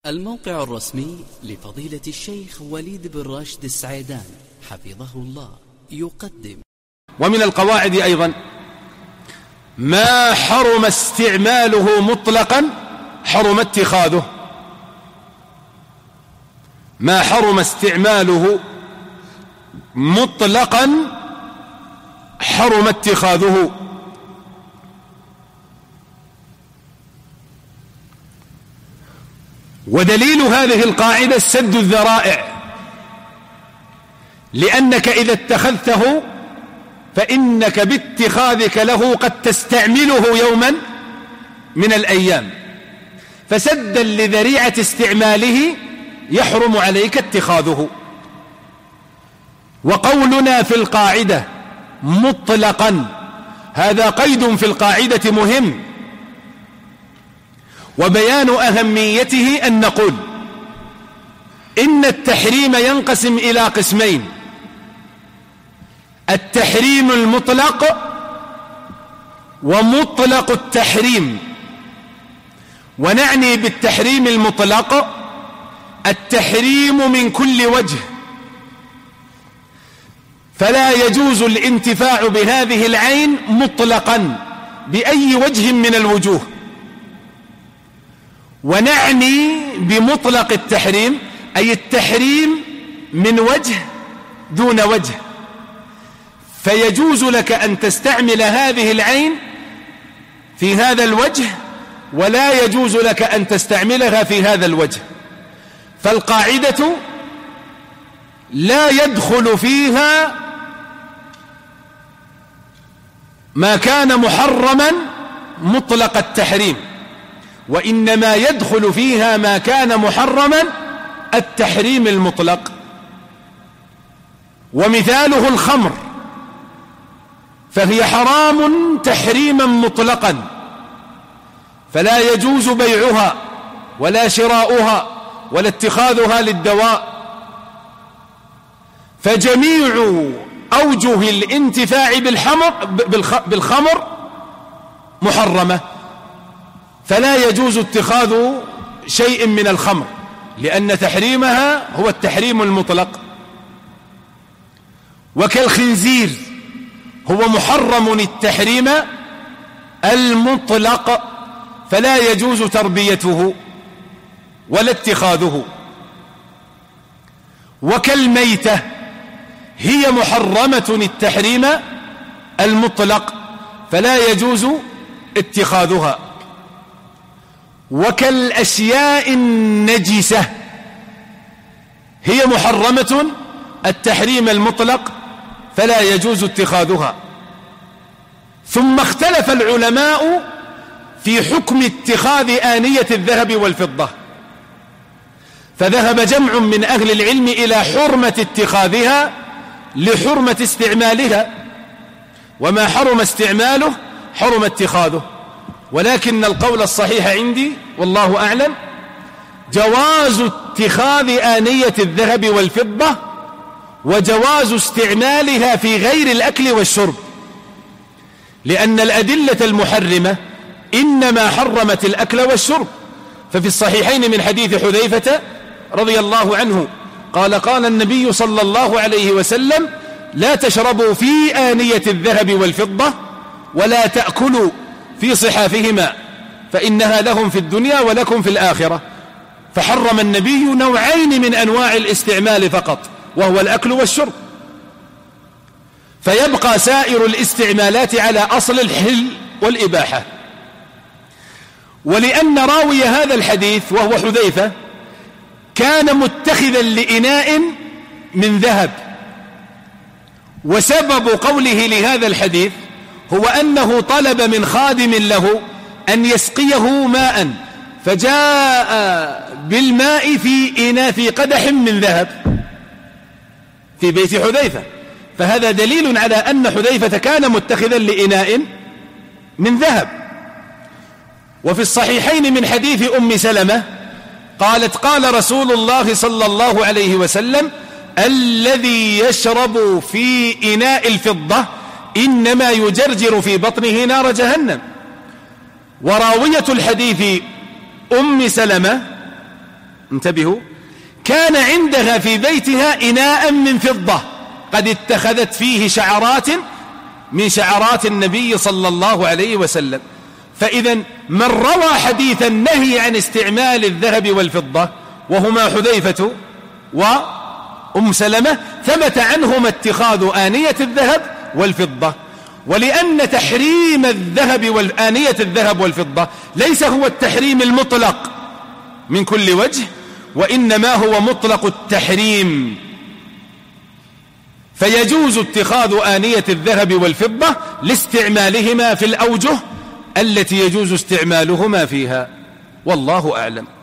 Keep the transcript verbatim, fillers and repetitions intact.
الموقع الرسمي لفضيلة الشيخ وليد بن راشد السعيدان حفظه الله يقدم. ومن القواعد أيضا ما حرم استعماله مطلقا حرم اتخاذه. ما حرم استعماله مطلقا حرم اتخاذه. ودليل هذه القاعدة سد الذرائع، لأنك إذا اتخذته فإنك باتخاذك له قد تستعمله يوما من الأيام، فسدا لذريعة استعماله يحرم عليك اتخاذه. وقولنا في القاعدة مطلقا هذا قيد في القاعدة مهم، وبيان أهميته أن نقول إن التحريم ينقسم إلى قسمين: التحريم المطلق ومطلق التحريم. ونعني بالتحريم المطلق التحريم من كل وجه، فلا يجوز الانتفاع بهذه العين مطلقا بأي وجه من الوجوه. ونعني بمطلق التحريم أي التحريم من وجه دون وجه، فيجوز لك أن تستعمل هذه العين في هذا الوجه ولا يجوز لك أن تستعملها في هذا الوجه. فالقاعدة لا يدخل فيها ما كان محرما مطلق التحريم، وإنما يدخل فيها ما كان محرما التحريم المطلق. ومثاله الخمر، فهي حرام تحريما مطلقا، فلا يجوز بيعها ولا شراؤها ولا اتخاذها للدواء. فجميع أوجه الانتفاع بالخمر محرمة، فلا يجوز اتخاذ شيء من الخمر، لأن تحريمها هو التحريم المطلق. وكالخنزير هو محرم التحريم المطلق، فلا يجوز تربيته ولا اتخاذه. وكالميتة هي محرمة التحريم المطلق، فلا يجوز اتخاذها. وكالأشياء النجسة هي محرمة التحريم المطلق، فلا يجوز اتخاذها. ثم اختلف العلماء في حكم اتخاذ آنية الذهب والفضة، فذهب جمع من أهل العلم إلى حرمة اتخاذها لحرمة استعمالها، وما حرم استعماله حرم اتخاذه. ولكن القول الصحيح عندي والله أعلم جواز اتخاذ آنية الذهب والفضة وجواز استعمالها في غير الأكل والشرب، لأن الأدلة المحرمة إنما حرمت الأكل والشرب. ففي الصحيحين من حديث حذيفة رضي الله عنه قال قال النبي صلى الله عليه وسلم: لا تشربوا في آنية الذهب والفضة ولا تأكلوا في صحافهما فإنها لهم في الدنيا ولكم في الآخرة. فحرم النبي نوعين من أنواع الاستعمال فقط، وهو الأكل والشرب، فيبقى سائر الاستعمالات على أصل الحل والإباحة. ولأن راوي هذا الحديث وهو حذيفة كان متخذا لإناء من ذهب، وسبب قوله لهذا الحديث هو أنه طلب من خادم له أن يسقيه ماء، فجاء بالماء في إناء في قدح من ذهب في بيت حذيفة، فهذا دليل على أن حذيفة كان متخذا لإناء من ذهب. وفي الصحيحين من حديث أم سلمة قالت: قال رسول الله صلى الله عليه وسلم: الذي يشرب في إناء الفضة إنما يجرجر في بطنه نار جهنم. وراوية الحديث أم سلمة انتبهوا، كان عندها في بيتها إناء من فضة قد اتخذت فيه شعرات من شعرات النبي صلى الله عليه وسلم. فإذا من روى حديث النهي عن استعمال الذهب والفضة وهما حذيفة وأم سلمة ثبت عنهما اتخاذ آنية الذهب والفضة. ولأن تحريم الذهب والآنية الذهب والفضة ليس هو التحريم المطلق من كل وجه، وإنما هو مطلق التحريم، فيجوز اتخاذ آنية الذهب والفضة لاستعمالهما في الأوجه التي يجوز استعمالهما فيها، والله أعلم.